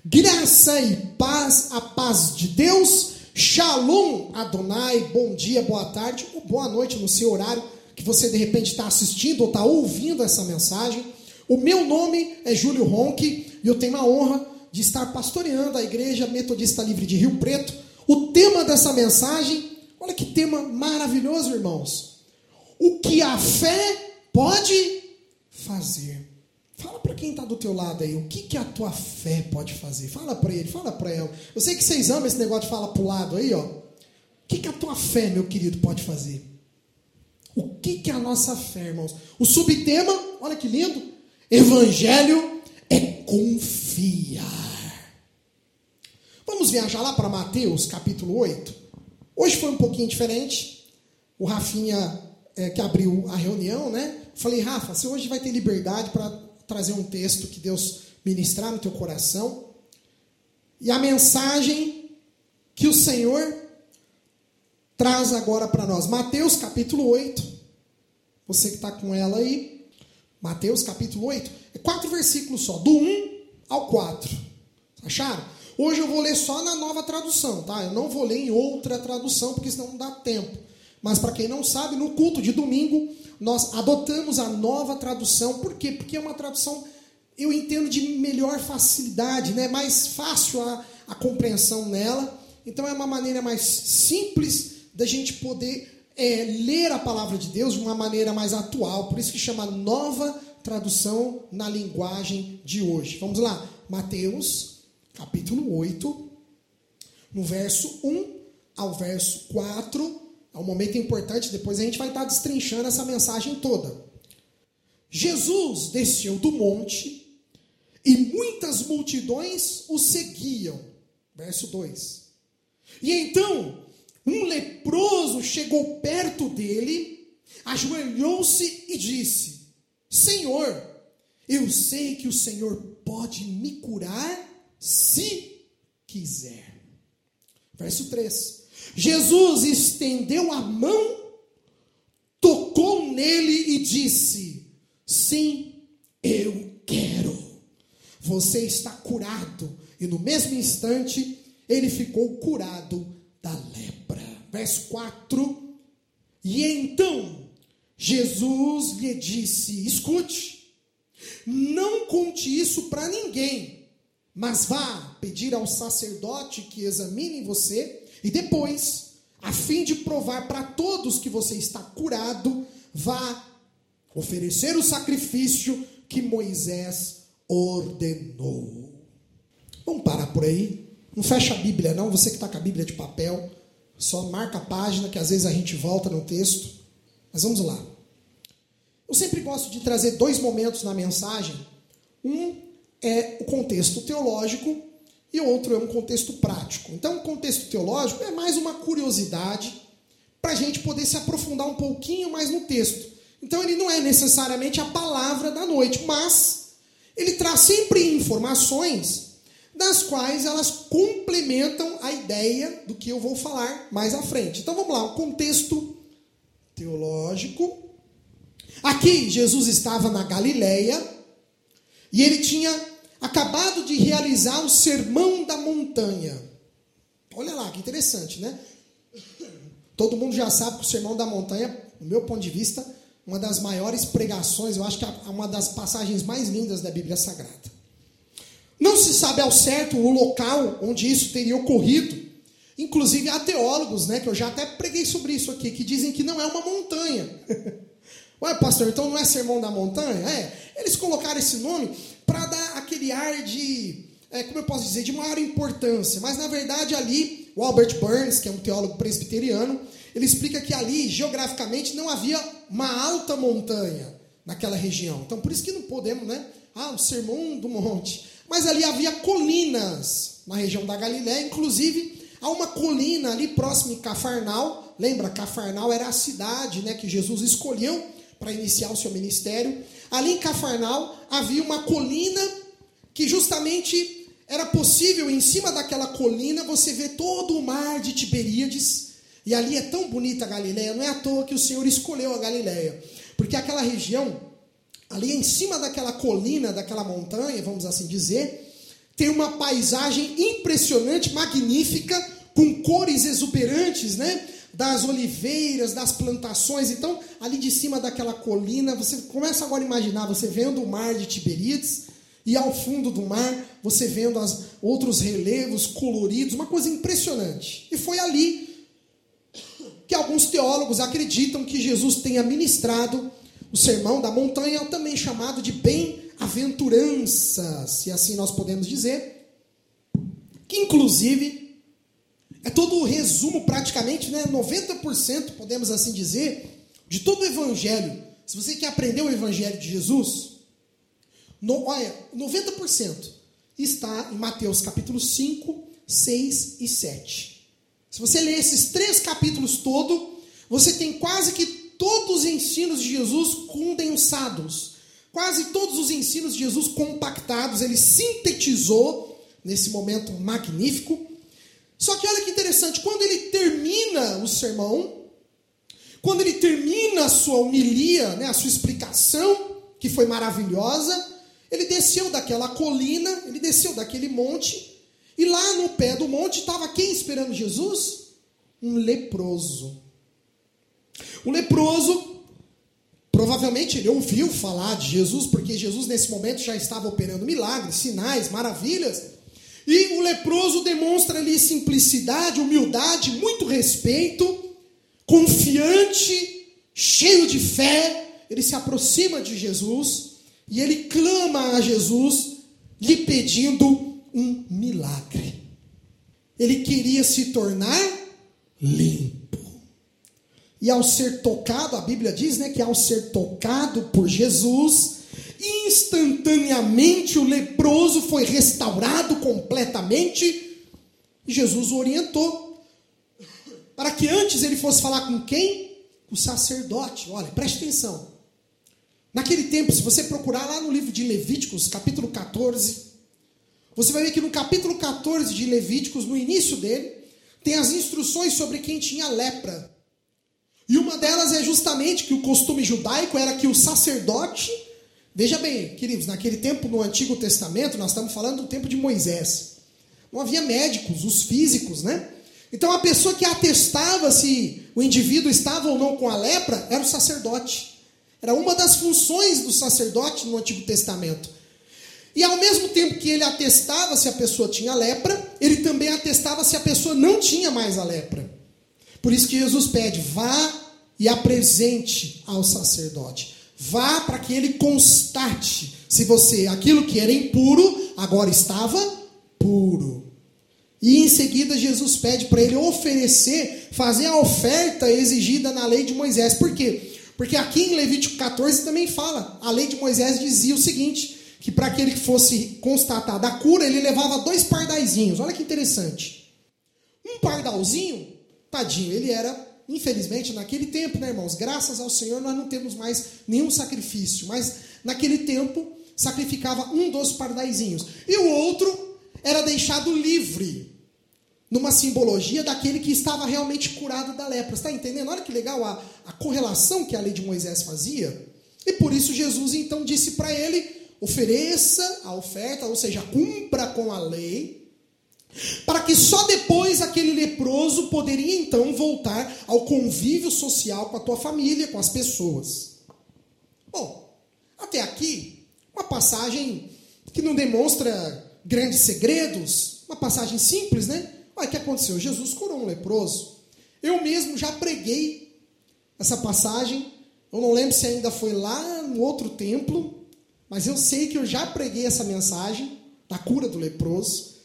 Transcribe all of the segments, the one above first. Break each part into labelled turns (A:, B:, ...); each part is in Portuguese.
A: Graça e paz, a paz de Deus, Shalom Adonai, bom dia, boa tarde ou boa noite no seu horário que você de repente está assistindo ou está ouvindo essa mensagem. O meu nome é Júlio Ronque e eu tenho a honra de estar pastoreando a Igreja Metodista Livre de Rio Preto. O tema dessa mensagem, olha que tema maravilhoso, irmãos. O que a fé pode fazer. Fala para quem está do teu lado aí, o que a tua fé pode fazer? Fala para ele, fala para ela. Eu sei que vocês amam esse negócio de falar para o lado aí, ó. O que a tua fé, meu querido, pode fazer? O que a nossa fé, irmãos? O subtema, olha que lindo, Evangelho é confiar. Vamos viajar lá para Mateus, capítulo 8. Hoje foi um pouquinho diferente. O Rafinha, que abriu a reunião, né? Falei, Rafa, você hoje vai ter liberdade para trazer um texto que Deus ministrar no teu coração. E a mensagem que o Senhor traz agora para nós. Mateus capítulo 8. Você que está com ela aí. Mateus capítulo 8. É 4 versículos só. Do 1 ao 4. Acharam? Hoje eu vou ler só na nova tradução, tá? Eu não vou ler em outra tradução, porque senão não dá tempo. Mas para quem não sabe, no culto de domingo, nós adotamos a nova tradução. Por quê? Porque é uma tradução, eu entendo, de melhor facilidade, né? Mais fácil a compreensão nela. Então é uma maneira mais simples da gente poder ler a palavra de Deus de uma maneira mais atual. Por isso que chama nova tradução na linguagem de hoje. Vamos lá. Mateus, capítulo 8, no verso 1 ao verso 4. É um momento importante, depois a gente vai estar destrinchando essa mensagem toda. Jesus desceu do monte e muitas multidões o seguiam. Verso 2. E então um leproso chegou perto dele, ajoelhou-se e disse: Senhor, eu sei que o Senhor pode me curar se quiser. Verso 3. Jesus estendeu a mão, tocou nele e disse: sim, eu quero. Você está curado. E no mesmo instante, ele ficou curado da lepra. Verso 4. E então, Jesus lhe disse: escute, não conte isso para ninguém, mas vá pedir ao sacerdote que examine você. E depois, a fim de provar para todos que você está curado, vá oferecer o sacrifício que Moisés ordenou. Vamos parar por aí. Não fecha a Bíblia não, você que está com a Bíblia de papel. Só marca a página, que às vezes a gente volta no texto. Mas vamos lá. Eu sempre gosto de trazer 2 momentos na mensagem. Um é o contexto teológico e outro é um contexto prático. Então, o contexto teológico é mais uma curiosidade para a gente poder se aprofundar um pouquinho mais no texto. Então, ele não é necessariamente a palavra da noite, mas ele traz sempre informações das quais elas complementam a ideia do que eu vou falar mais à frente. Então, vamos lá, o contexto teológico. Aqui, Jesus estava na Galileia e ele tinha acabado de realizar o Sermão da Montanha. Olha lá, que interessante, né? Todo mundo já sabe que o Sermão da Montanha, do meu ponto de vista, uma das maiores pregações, eu acho que é uma das passagens mais lindas da Bíblia Sagrada. Não se sabe ao certo o local onde isso teria ocorrido. Inclusive há teólogos, né, que eu já até preguei sobre isso aqui, que dizem que não é uma montanha. Ué, pastor, então não é Sermão da Montanha? Eles colocaram esse nome para dar aquele ar de, como eu posso dizer, de maior importância. Mas, na verdade, ali, o Albert Burns, que é um teólogo presbiteriano, ele explica que ali, geograficamente, não havia uma alta montanha naquela região. Então, por isso que não podemos, né? O Sermão do Monte. Mas ali havia colinas na região da Galiléia. Inclusive, há uma colina ali próximo de Cafarnal. Lembra, Cafarnal era a cidade, né, que Jesus escolheu para iniciar o seu ministério. Ali em Cafarnal havia uma colina que justamente era possível, em cima daquela colina, você ver todo o mar de Tiberíades. E ali é tão bonita a Galileia, não é à toa que o Senhor escolheu a Galileia. Porque aquela região, ali em cima daquela colina, daquela montanha, vamos assim dizer, tem uma paisagem impressionante, magnífica, com cores exuberantes, né? Das oliveiras, das plantações. Então, ali de cima daquela colina, você começa agora a imaginar, você vendo o mar de Tiberíades, e ao fundo do mar, você vendo outros relevos coloridos, uma coisa impressionante. E foi ali que alguns teólogos acreditam que Jesus tenha ministrado o Sermão da Montanha, também chamado de bem-aventuranças, se assim nós podemos dizer, que inclusive é todo o resumo praticamente, né, 90%, podemos assim dizer, de todo o Evangelho. Se você quer aprender o Evangelho de Jesus, olha, 90% está em Mateus capítulo 5, 6 e 7. Se você ler esses 3 capítulos todos, você tem quase que todos os ensinos de Jesus condensados. Quase todos os ensinos de Jesus compactados. Ele sintetizou nesse momento magnífico. Só que olha que interessante, quando ele termina o sermão, quando ele termina a sua homilia, né, a sua explicação, que foi maravilhosa, ele desceu daquela colina, ele desceu daquele monte, e lá no pé do monte estava quem esperando Jesus? Um leproso. O leproso, provavelmente ele ouviu falar de Jesus, porque Jesus nesse momento já estava operando milagres, sinais, maravilhas, e o leproso demonstra ali simplicidade, humildade, muito respeito, confiante, cheio de fé. Ele se aproxima de Jesus e ele clama a Jesus, lhe pedindo um milagre. Ele queria se tornar limpo. E ao ser tocado, a Bíblia diz, né, que ao ser tocado por Jesus, instantaneamente o leproso foi restaurado completamente. E Jesus o orientou para que antes ele fosse falar com quem? O sacerdote. Olha, preste atenção. Naquele tempo, se você procurar lá no livro de Levíticos, capítulo 14, você vai ver que no capítulo 14 de Levíticos, no início dele, tem as instruções sobre quem tinha lepra. E uma delas é justamente que o costume judaico era que o sacerdote, veja bem, queridos, naquele tempo no Antigo Testamento, nós estamos falando do tempo de Moisés, não havia médicos, os físicos, né? Então a pessoa que atestava se o indivíduo estava ou não com a lepra era o sacerdote. Era uma das funções do sacerdote no Antigo Testamento. E ao mesmo tempo que ele atestava se a pessoa tinha lepra, ele também atestava se a pessoa não tinha mais a lepra. Por isso que Jesus pede, vá e apresente ao sacerdote. Vá para que ele constate se você, aquilo que era impuro, agora estava puro. E em seguida Jesus pede para ele oferecer, fazer a oferta exigida na lei de Moisés. Por quê? Porque aqui em Levítico 14 também fala, a lei de Moisés dizia o seguinte, que para aquele que fosse constatada a cura, ele levava 2 pardaizinhos. Olha que interessante. Um pardalzinho, tadinho, ele era, infelizmente, naquele tempo, né, irmãos? Graças ao Senhor nós não temos mais nenhum sacrifício. Mas naquele tempo, sacrificava um dos pardaizinhos. E o outro era deixado livre, numa simbologia daquele que estava realmente curado da lepra. Está entendendo? Olha que legal a correlação que a lei de Moisés fazia. E por isso Jesus então disse para ele, ofereça a oferta, ou seja, cumpra com a lei, para que só depois aquele leproso poderia então voltar ao convívio social com a tua família, com as pessoas. Bom, até aqui, uma passagem que não demonstra grandes segredos, uma passagem simples, né? Olha o que aconteceu, Jesus curou um leproso. Eu mesmo já preguei essa passagem, eu não lembro se ainda foi lá no outro templo, mas eu sei que eu já preguei essa mensagem da cura do leproso.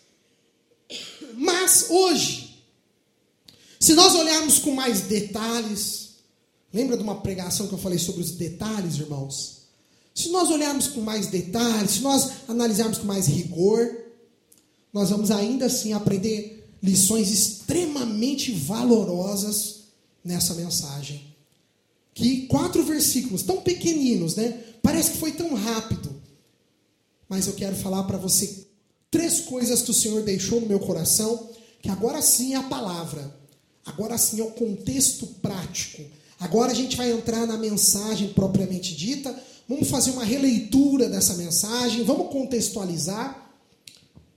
A: Mas hoje, se nós olharmos com mais detalhes, lembra de uma pregação que eu falei sobre os detalhes, irmãos? Se nós olharmos com mais detalhes, se nós analisarmos com mais rigor, nós vamos ainda assim aprender lições extremamente valorosas nessa mensagem. Que 4 versículos, tão pequeninos, né? Parece que foi tão rápido. Mas eu quero falar para você 3 coisas que o Senhor deixou no meu coração, que agora sim é a palavra. Agora sim é o contexto prático. Agora a gente vai entrar na mensagem propriamente dita. Vamos fazer uma releitura dessa mensagem. Vamos contextualizar.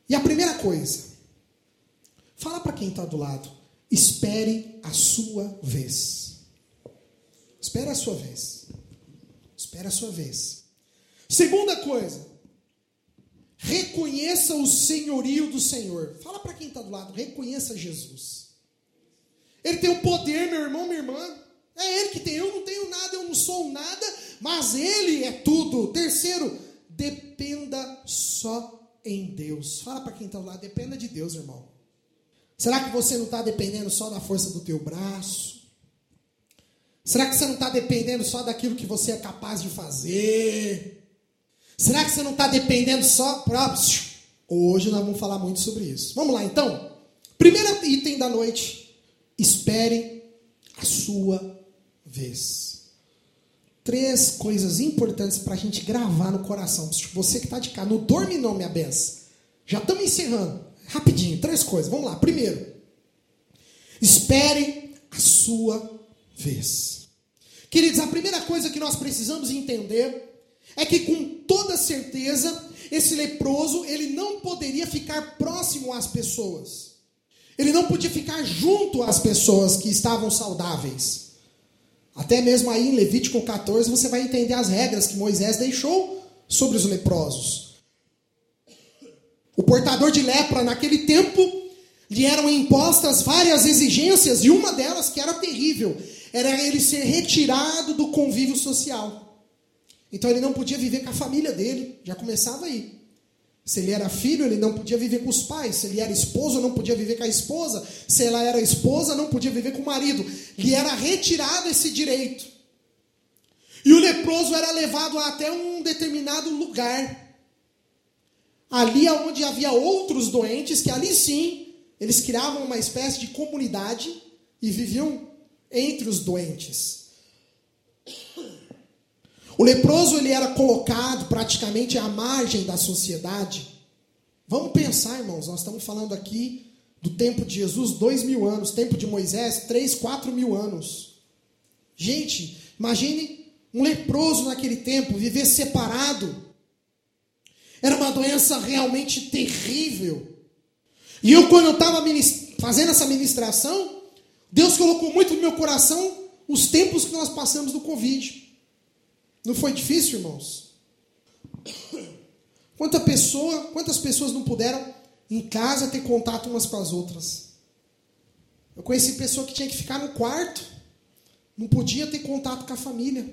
A: E a primeira coisa, fala para quem está do lado, espere a sua vez. Espere a sua vez. Espere a sua vez. Segunda coisa, reconheça o senhorio do Senhor. Fala para quem está do lado, reconheça Jesus. Ele tem o poder, meu irmão, minha irmã. É Ele que tem, eu não tenho nada, eu não sou nada, mas Ele é tudo. Terceiro, dependa só em Deus. Fala para quem está do lado, dependa de Deus, irmão. Será que você não está dependendo só da força do teu braço? Será que você não está dependendo só daquilo que você é capaz de fazer? Será que você não está dependendo só... Hoje nós vamos falar muito sobre isso. Vamos lá, então. Primeiro item da noite. Espere a sua vez. 3 coisas importantes para a gente gravar no coração. Você que está de cá, não dorme não, minha benção. Já estamos encerrando. Rapidinho, 3 coisas. Vamos lá. Primeiro, espere a sua vez. Queridos, a primeira coisa que nós precisamos entender é que com toda certeza esse leproso, ele não poderia ficar próximo às pessoas. Ele não podia ficar junto às pessoas que estavam saudáveis. Até mesmo aí em Levítico 14 você vai entender as regras que Moisés deixou sobre os leprosos. O portador de lepra naquele tempo lhe eram impostas várias exigências e uma delas, que era terrível, era ele ser retirado do convívio social. Então ele não podia viver com a família dele, já começava aí. Se ele era filho, ele não podia viver com os pais. Se ele era esposo, não podia viver com a esposa. Se ela era esposa, não podia viver com o marido. Lhe era retirado esse direito. E o leproso era levado até um determinado lugar. Ali onde havia outros doentes, que ali sim, eles criavam uma espécie de comunidade e viviam entre os doentes. O leproso, ele era colocado praticamente à margem da sociedade. Vamos pensar, irmãos, nós estamos falando aqui do tempo de Jesus, 2000 anos, tempo de Moisés, 3, 4 mil anos. Gente, imagine um leproso naquele tempo, viver separado. Era uma doença realmente terrível. E eu, quando eu estava fazendo essa ministração, Deus colocou muito no meu coração os tempos que nós passamos do Covid. Não foi difícil, irmãos? Quantas pessoas não puderam em casa ter contato umas com as outras? Eu conheci pessoa que tinha que ficar no quarto, não podia ter contato com a família.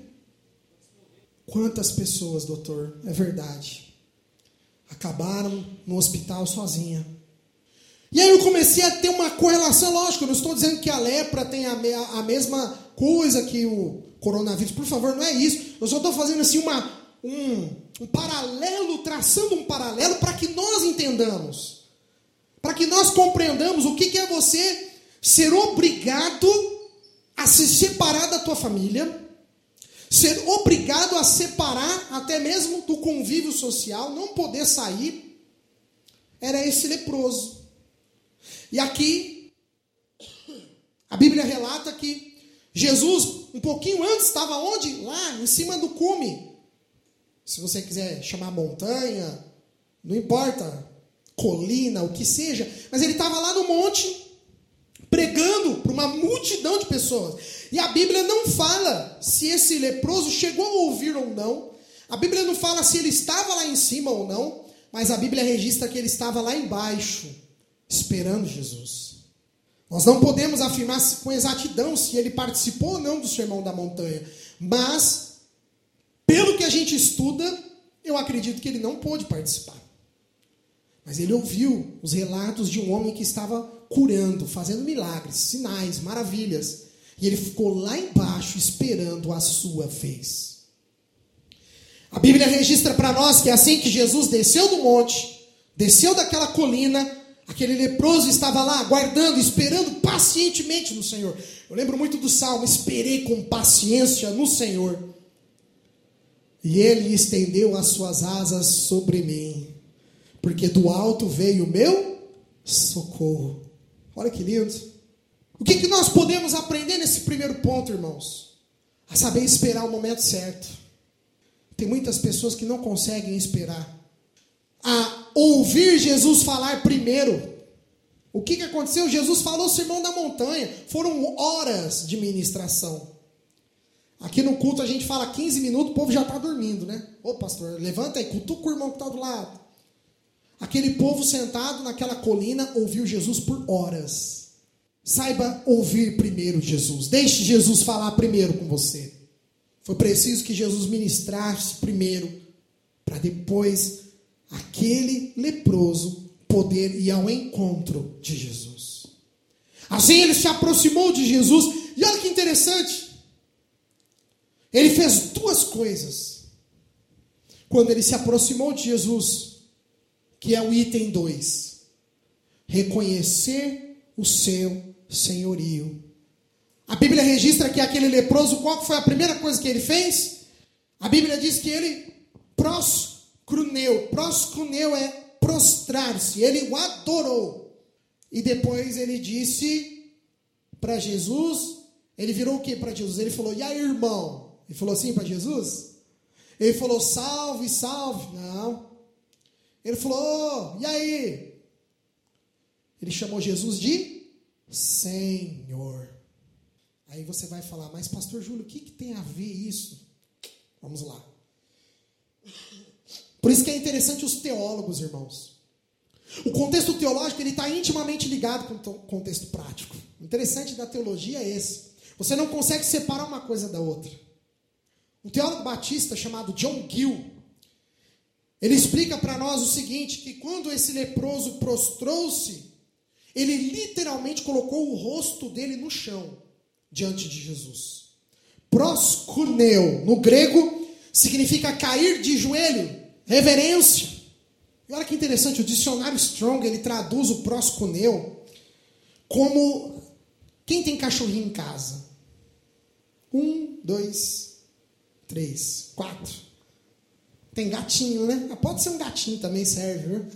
A: Quantas pessoas, doutor, é verdade, acabaram no hospital sozinha. E aí eu comecei a ter uma correlação, lógico, eu não estou dizendo que a lepra tem a mesma coisa que o coronavírus, por favor, não é isso. Eu só estou fazendo assim um paralelo, traçando um paralelo para que nós entendamos, para que nós compreendamos o que é você ser obrigado a se separar da tua família, ser obrigado a separar até mesmo do convívio social, não poder sair. Era esse leproso. E aqui, a Bíblia relata que Jesus, um pouquinho antes, estava onde? Lá, em cima do cume. Se você quiser chamar montanha, não importa, colina, o que seja. Mas ele estava lá no monte, pregando para uma multidão de pessoas. E a Bíblia não fala se esse leproso chegou a ouvir ou não. A Bíblia não fala se ele estava lá em cima ou não. Mas a Bíblia registra que ele estava lá embaixo, esperando Jesus. Nós não podemos afirmar com exatidão se ele participou ou não do Sermão da Montanha. Mas, pelo que a gente estuda, eu acredito que ele não pôde participar. Mas ele ouviu os relatos de um homem que estava curando, fazendo milagres, sinais, maravilhas. E ele ficou lá embaixo esperando a sua vez. A Bíblia registra para nós que assim que Jesus desceu do monte, desceu daquela colina, aquele leproso estava lá, aguardando, esperando pacientemente no Senhor. Eu lembro muito do Salmo, esperei com paciência no Senhor. E Ele estendeu as suas asas sobre mim, porque do alto veio o meu socorro. Olha que lindo. O que nós podemos aprender nesse primeiro ponto, irmãos? A saber esperar o momento certo. Tem muitas pessoas que não conseguem esperar. A ouvir Jesus falar primeiro. O que aconteceu? Jesus falou o sermão da montanha. Foram horas de ministração. Aqui no culto a gente fala 15 minutos, o povo já está dormindo, né? Ô pastor, levanta aí, cutuca o irmão que está do lado. Aquele povo sentado naquela colina ouviu Jesus por horas. Saiba ouvir primeiro Jesus. Deixe Jesus falar primeiro com você. Foi preciso que Jesus ministrasse primeiro, para depois aquele leproso poder ir ao encontro de Jesus. Assim ele se aproximou de Jesus. E olha que interessante. Ele fez duas coisas. Quando ele se aproximou de Jesus, que é o item 2. Reconhecer o seu senhorio. A Bíblia registra que aquele leproso, qual foi a primeira coisa que ele fez? A Bíblia diz que ele proscruneu. Proscruneu é prostrar-se. Ele o adorou. E depois ele disse para Jesus, ele virou o que para Jesus? Ele falou, e aí, irmão? Ele falou assim para Jesus? Ele falou, salve, salve. Não. Ele falou, e aí? Ele chamou Jesus de Senhor. Aí você vai falar, mas pastor Júlio, o que tem a ver isso? Vamos lá. Por isso que é interessante os teólogos, irmãos. O contexto teológico ele está intimamente ligado com o contexto prático. O interessante da teologia é esse. Você não consegue separar uma coisa da outra. Um teólogo batista chamado John Gill, ele explica para nós o seguinte, que quando esse leproso prostrou-se, ele literalmente colocou o rosto dele no chão, diante de Jesus. Proskuneo, no grego, significa cair de joelho, reverência. E olha que interessante, o dicionário Strong, ele traduz o proskuneo como quem tem cachorrinho em casa. 1, 2, 3, 4. Tem gatinho, né? Pode ser um gatinho também, serve, viu?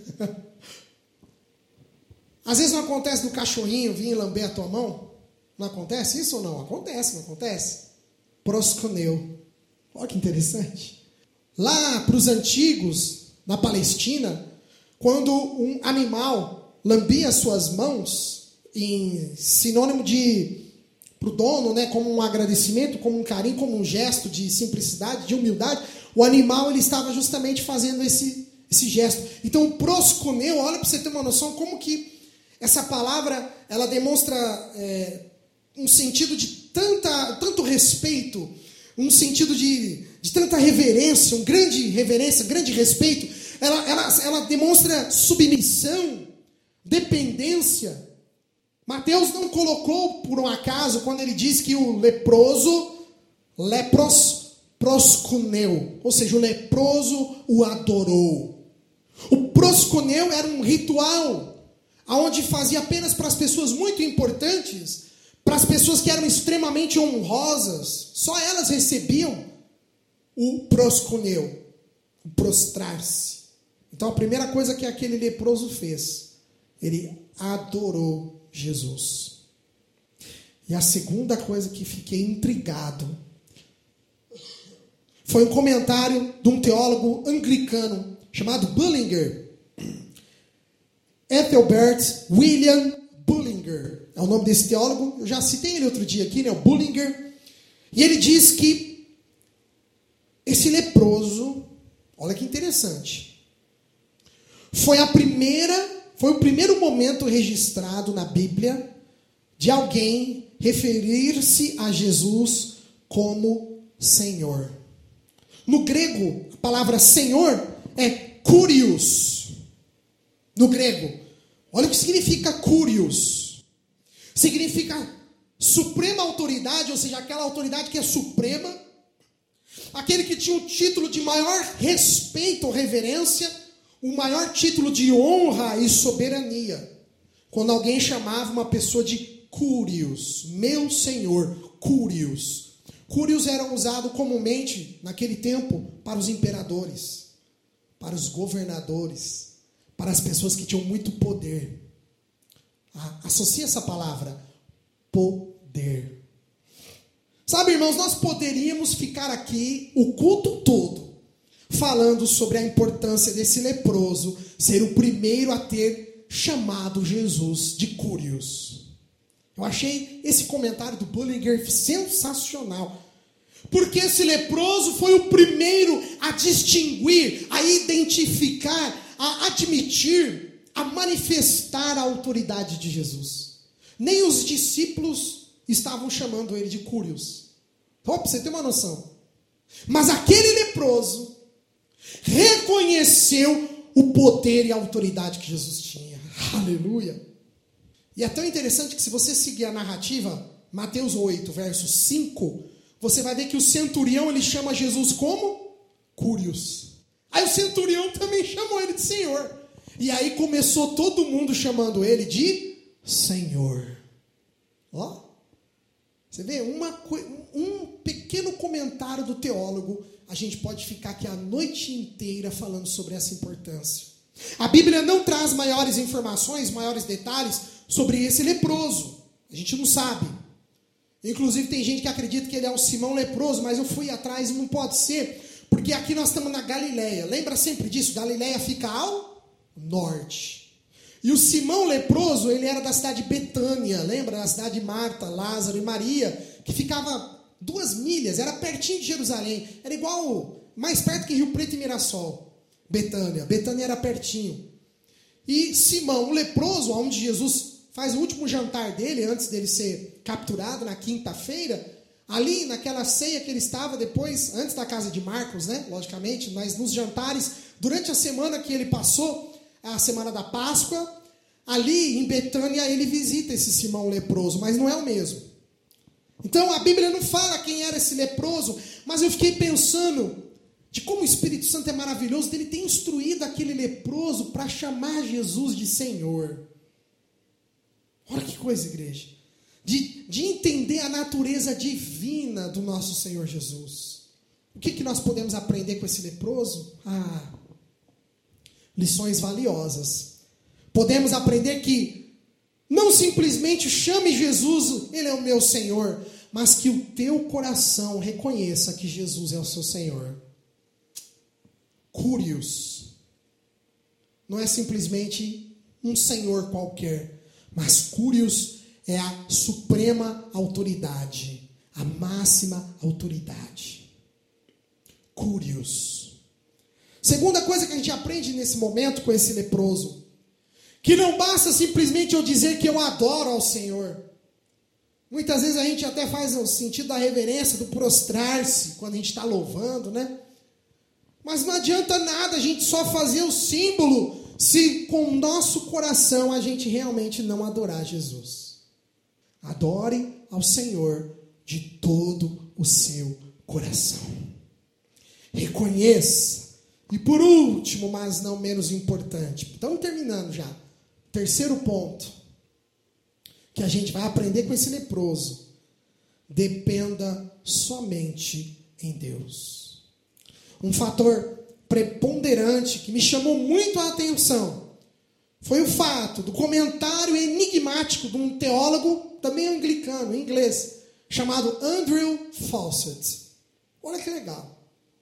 A: Às vezes não acontece do cachorrinho vir lamber a tua mão? Não acontece isso ou não? Acontece, não acontece? Proskuneo. Olha que interessante. Lá para os antigos, na Palestina, quando um animal lambia suas mãos, em sinônimo para o dono, né, como um agradecimento, como um carinho, como um gesto de simplicidade, de humildade, o animal ele estava justamente fazendo esse gesto. Então, o proskuneo, olha para você ter uma noção como que essa palavra ela demonstra um sentido de tanto respeito, um sentido de tanta reverência, grande respeito. Ela demonstra submissão, dependência. Mateus não colocou por um acaso quando ele diz que o leproso, lepros proskuneu, ou seja, o leproso o adorou. O proskuneu era um ritual onde fazia apenas para as pessoas muito importantes, para as pessoas que eram extremamente honrosas, só elas recebiam o proskuneu, o prostrar-se. Então a primeira coisa que aquele leproso fez, ele adorou Jesus. E a segunda coisa que fiquei intrigado foi um comentário de um teólogo anglicano chamado Bullinger. Ethelbert William Bullinger é o nome desse teólogo. Eu já citei ele outro dia aqui, né? O Bullinger. E ele diz que esse leproso, olha que interessante, foi o primeiro momento registrado na Bíblia de alguém referir-se a Jesus como Senhor. No grego, a palavra Senhor é Kyrios. No grego, olha o que significa Kyrios. Significa suprema autoridade, ou seja, aquela autoridade que é suprema, aquele que tinha o título de maior respeito ou reverência, o maior título de honra e soberania. Quando alguém chamava uma pessoa de Kyrios, meu Senhor, Kyrios. Kyrios eram usados comumente naquele tempo para os imperadores, para os governadores, para as pessoas que tinham muito poder. Associa essa palavra, poder. Sabe, irmãos, nós poderíamos ficar aqui o culto todo falando sobre a importância desse leproso ser o primeiro a ter chamado Jesus de Curious. Eu achei esse comentário do Bullinger sensacional. Porque esse leproso foi o primeiro a distinguir, a identificar, a admitir, a manifestar a autoridade de Jesus. Nem os discípulos estavam chamando ele de Curious. Para você ter uma noção. Mas aquele leproso reconheceu o poder e a autoridade que Jesus tinha. Aleluia! E é tão interessante que se você seguir a narrativa, Mateus 8, verso 5, você vai ver que o centurião, ele chama Jesus como? Curious. Aí o centurião também chamou ele de Senhor. E aí começou todo mundo chamando ele de Senhor. Ó, você vê, um pequeno comentário do teólogo, a gente pode ficar aqui a noite inteira falando sobre essa importância. A Bíblia não traz maiores informações, maiores detalhes sobre esse leproso. A gente não sabe. Inclusive tem gente que acredita que ele é um Simão leproso, mas eu fui atrás e não pode ser, porque aqui nós estamos na Galileia. Lembra sempre disso? Galileia fica ao norte. E o Simão leproso, ele era da cidade de Betânia, lembra? Da cidade de Marta, Lázaro e Maria, que ficava 2 milhas, era pertinho de Jerusalém. Era igual, mais perto que Rio Preto e Mirassol. Betânia era pertinho. E Simão, o leproso, onde Jesus faz o último jantar dele, antes dele ser capturado na quinta-feira, ali naquela ceia que ele estava depois, antes da casa de Marcos, né? Logicamente, mas nos jantares, durante a semana que ele passou, a semana da Páscoa, ali em Betânia ele visita esse Simão leproso, mas não é o mesmo. Então a Bíblia não fala quem era esse leproso, mas eu fiquei pensando de como o Espírito Santo é maravilhoso, dele ter instruído aquele leproso para chamar Jesus de Senhor. Olha que coisa, igreja. De entender a natureza divina do nosso Senhor Jesus. O que nós podemos aprender com esse leproso? Lições valiosas. Podemos aprender que não simplesmente chame Jesus, Ele é o meu Senhor, mas que o teu coração reconheça que Jesus é o seu Senhor. Curious. Não é simplesmente um Senhor qualquer, mas Curious é a suprema autoridade, a máxima autoridade. Curious. Segunda coisa que a gente aprende nesse momento com esse leproso, que não basta simplesmente eu dizer que eu adoro ao Senhor. Muitas vezes a gente até faz o sentido da reverência, do prostrar-se, quando a gente está louvando, né? Mas não adianta nada a gente só fazer o símbolo, se com o nosso coração a gente realmente não adorar Jesus. Adore ao Senhor de todo o seu coração. Reconheça. E por último, mas não menos importante, estamos terminando já. Terceiro ponto, que a gente vai aprender com esse leproso. Dependa somente em Deus. Um fator preponderante que me chamou muito a atenção foi o fato do comentário enigmático de um teólogo, também anglicano, em inglês, chamado Andrew Fawcett. Olha que legal.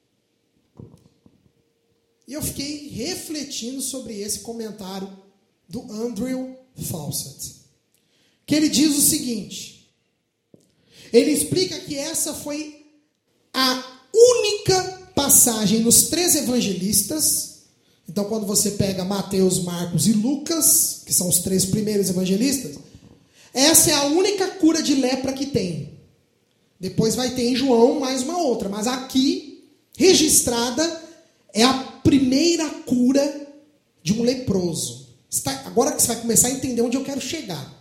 A: E eu fiquei refletindo sobre esse comentário do Andrew Fawcett. Que ele diz o seguinte. Ele explica que essa foi a única passagem nos 3 evangelistas. Então, quando você pega Mateus, Marcos e Lucas, que são os 3 primeiros evangelistas, essa é a única cura de lepra que tem. Depois vai ter em João mais uma outra. Mas aqui, registrada, é a primeira cura de um leproso. Agora que você vai começar a entender onde eu quero chegar.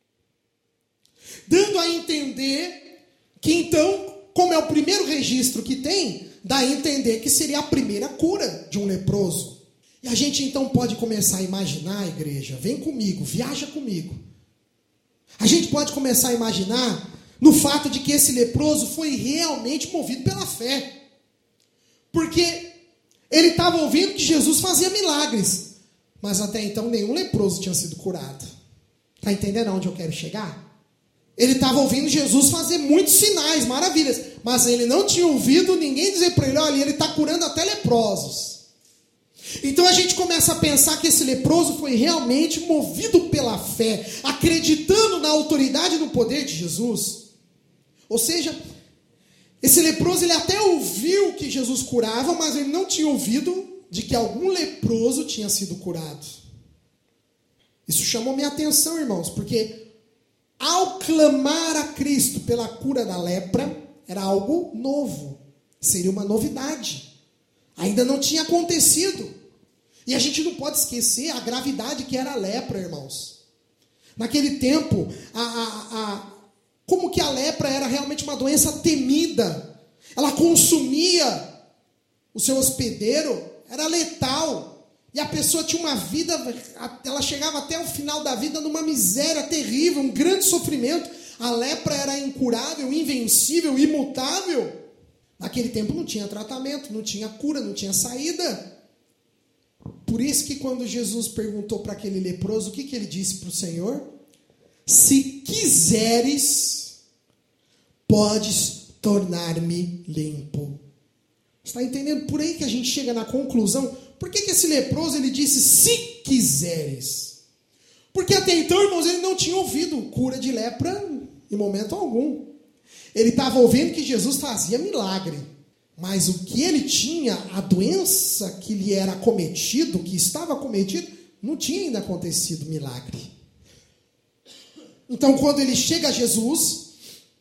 A: Dando a entender que então, como é o primeiro registro que tem, dá a entender que seria a primeira cura de um leproso. E a gente então pode começar a imaginar, igreja, vem comigo, viaja comigo. A gente pode começar a imaginar no fato de que esse leproso foi realmente movido pela fé. Porque ele estava ouvindo que Jesus fazia milagres, mas até então nenhum leproso tinha sido curado. Está entendendo aonde eu quero chegar? Ele estava ouvindo Jesus fazer muitos sinais, maravilhas, mas ele não tinha ouvido ninguém dizer para ele: olha, ele está curando até leprosos. Então a gente começa a pensar que esse leproso foi realmente movido pela fé, acreditando na autoridade e no poder de Jesus. Ou seja, esse leproso, ele até ouviu que Jesus curava, mas ele não tinha ouvido de que algum leproso tinha sido curado. Isso chamou minha atenção, irmãos, porque ao clamar a Cristo pela cura da lepra, era algo novo, seria uma novidade, ainda não tinha acontecido. E a gente não pode esquecer a gravidade que era a lepra, irmãos. Naquele tempo, como que a lepra era realmente uma doença temida. Ela consumia o seu hospedeiro, era letal. E a pessoa tinha uma vida, ela chegava até o final da vida numa miséria terrível, um grande sofrimento. A lepra era incurável, invencível, imutável. Naquele tempo não tinha tratamento, não tinha cura, não tinha saída. Por isso que quando Jesus perguntou para aquele leproso, o que ele disse para o Senhor? Se quiseres, podes tornar-me limpo. Está entendendo? Por aí que a gente chega na conclusão. Por que esse leproso ele disse, se quiseres? Porque até então, irmãos, ele não tinha ouvido cura de lepra em momento algum. Ele estava ouvindo que Jesus fazia milagre. Mas o que ele tinha, a doença que lhe era acometido, que estava acometido, não tinha ainda acontecido milagre. Então, quando ele chega a Jesus,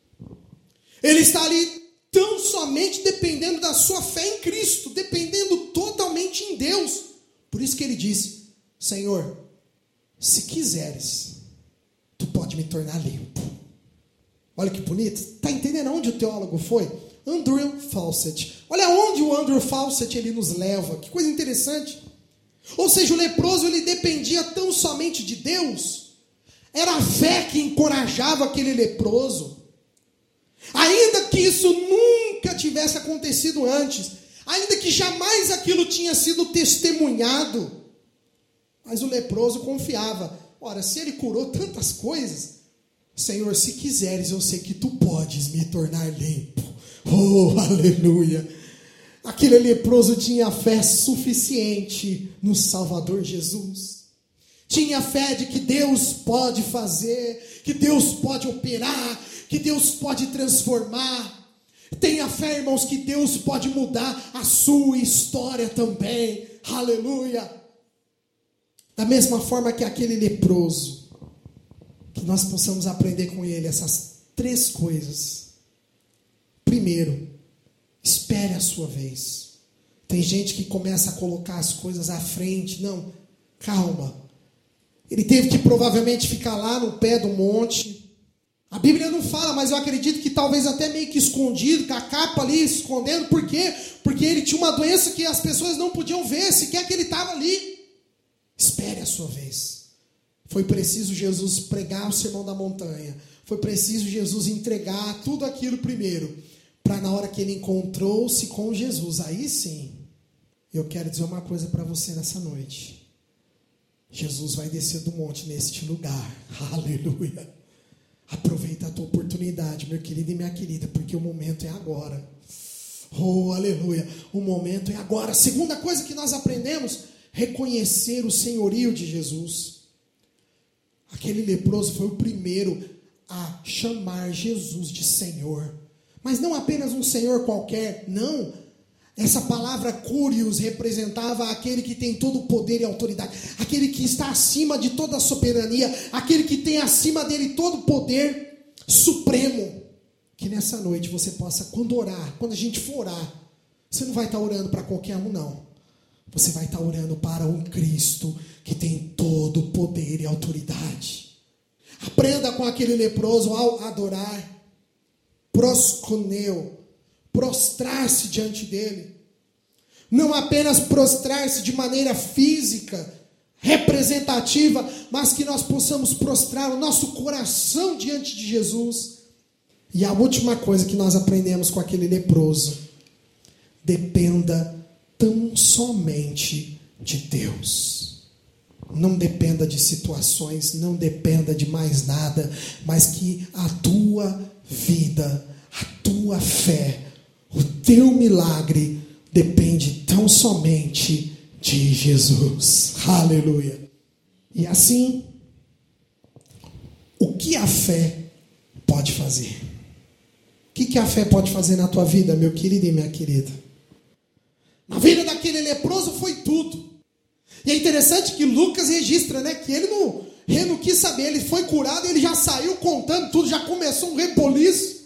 A: ele está ali tão somente dependendo da sua fé em Cristo, dependendo totalmente em Deus. Por isso que ele disse, Senhor, se quiseres, tu pode me tornar limpo. Olha que bonito. Está entendendo onde o teólogo foi? Andrew Fawcett. Olha onde o Andrew Fawcett ele nos leva. Que coisa interessante. Ou seja, o leproso ele dependia tão somente de Deus. Era a fé que encorajava aquele leproso. Ainda que isso nunca tivesse acontecido antes. Ainda que jamais aquilo tinha sido testemunhado. Mas o leproso confiava. Ora, se ele curou tantas coisas, Senhor, se quiseres, eu sei que tu podes me tornar limpo. Oh, aleluia! Aquele leproso tinha fé suficiente no Salvador Jesus. Tinha fé de que Deus pode fazer, que Deus pode operar, que Deus pode transformar. Tenha fé, irmãos, que Deus pode mudar a sua história também. Aleluia! Da mesma forma que aquele leproso, que nós possamos aprender com ele essas 3 coisas. Primeiro, espere a sua vez. Tem gente que começa a colocar as coisas à frente. Não, calma. Ele teve que provavelmente ficar lá no pé do monte. A Bíblia não fala, mas eu acredito que talvez até meio que escondido, com a capa ali escondendo. Por quê? Porque ele tinha uma doença que as pessoas não podiam ver, sequer que ele estava ali. Espere a sua vez. Foi preciso Jesus pregar o sermão da montanha. Foi preciso Jesus entregar tudo aquilo primeiro. Para na hora que ele encontrou-se com Jesus, aí sim, eu quero dizer uma coisa para você nessa noite. Jesus vai descer do monte neste lugar. Aleluia. Aproveita a tua oportunidade, meu querido e minha querida, porque o momento é agora. Oh, aleluia. O momento é agora. A segunda coisa que nós aprendemos, reconhecer o senhorio de Jesus. Aquele leproso foi o primeiro a chamar Jesus de Senhor. Mas não apenas um Senhor qualquer, não. Essa palavra Curios representava aquele que tem todo o poder e autoridade. Aquele que está acima de toda a soberania. Aquele que tem acima dele todo o poder supremo. Que nessa noite você possa, quando orar, quando a gente for orar, você não vai estar orando para qualquer um, não. Você vai estar orando para um Cristo que tem todo o poder e autoridade. Aprenda com aquele leproso ao adorar. Prosconeu, prostrar-se diante dele. Não apenas prostrar-se de maneira física, representativa, mas que nós possamos prostrar o nosso coração diante de Jesus. E a última coisa que nós aprendemos com aquele leproso: dependa tão somente de Deus. Não dependa de situações, não dependa de mais nada, mas que a tua vida, a tua fé, o teu milagre depende tão somente de Jesus. Aleluia. E assim, o que a fé pode fazer? O que a fé pode fazer na tua vida, meu querido e minha querida? Na vida daquele leproso foi tudo. E é interessante que Lucas registra, né, que ele não quis saber, ele foi curado e ele já saiu contando tudo, já começou um reboliço.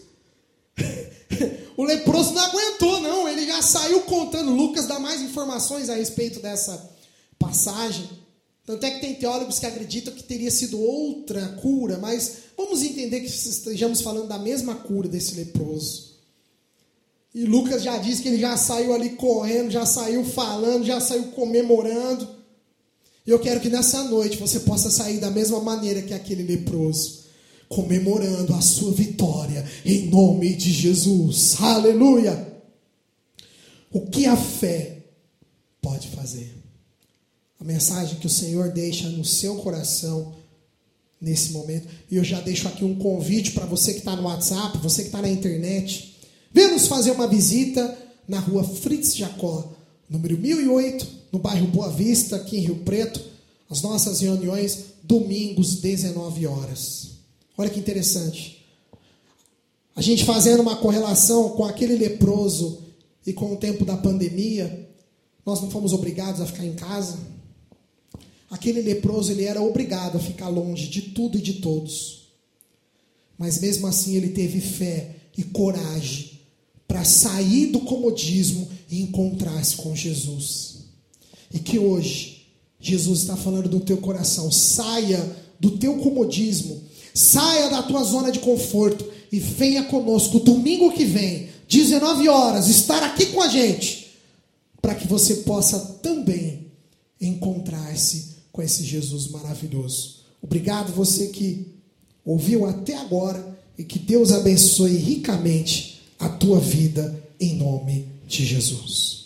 A: O leproso não aguentou, não, ele já saiu contando. Lucas dá mais informações a respeito dessa passagem. Tanto é que tem teólogos que acreditam que teria sido outra cura, mas vamos entender que estejamos falando da mesma cura desse leproso. E Lucas já diz que ele já saiu ali correndo, já saiu falando, já saiu comemorando. E eu quero que nessa noite você possa sair da mesma maneira que aquele leproso, comemorando a sua vitória em nome de Jesus. Aleluia! O que a fé pode fazer? A mensagem que o Senhor deixa no seu coração nesse momento. E eu já deixo aqui um convite para você que está no WhatsApp, você que está na internet. Venha nos fazer uma visita na rua Fritz Jacó, número 1008, no bairro Boa Vista, aqui em Rio Preto. As nossas reuniões, domingos, 19 horas. Olha que interessante. A gente fazendo uma correlação com aquele leproso e com o tempo da pandemia, nós não fomos obrigados a ficar em casa. Aquele leproso, ele era obrigado a ficar longe de tudo e de todos. Mas mesmo assim ele teve fé e coragem para sair do comodismo e encontrar-se com Jesus. E que hoje, Jesus está falando do teu coração. Saia do teu comodismo, saia da tua zona de conforto e venha conosco domingo que vem, 19 horas, estar aqui com a gente, para que você possa também encontrar-se com esse Jesus maravilhoso. Obrigado você que ouviu até agora e que Deus abençoe ricamente a tua vida em nome de Jesus.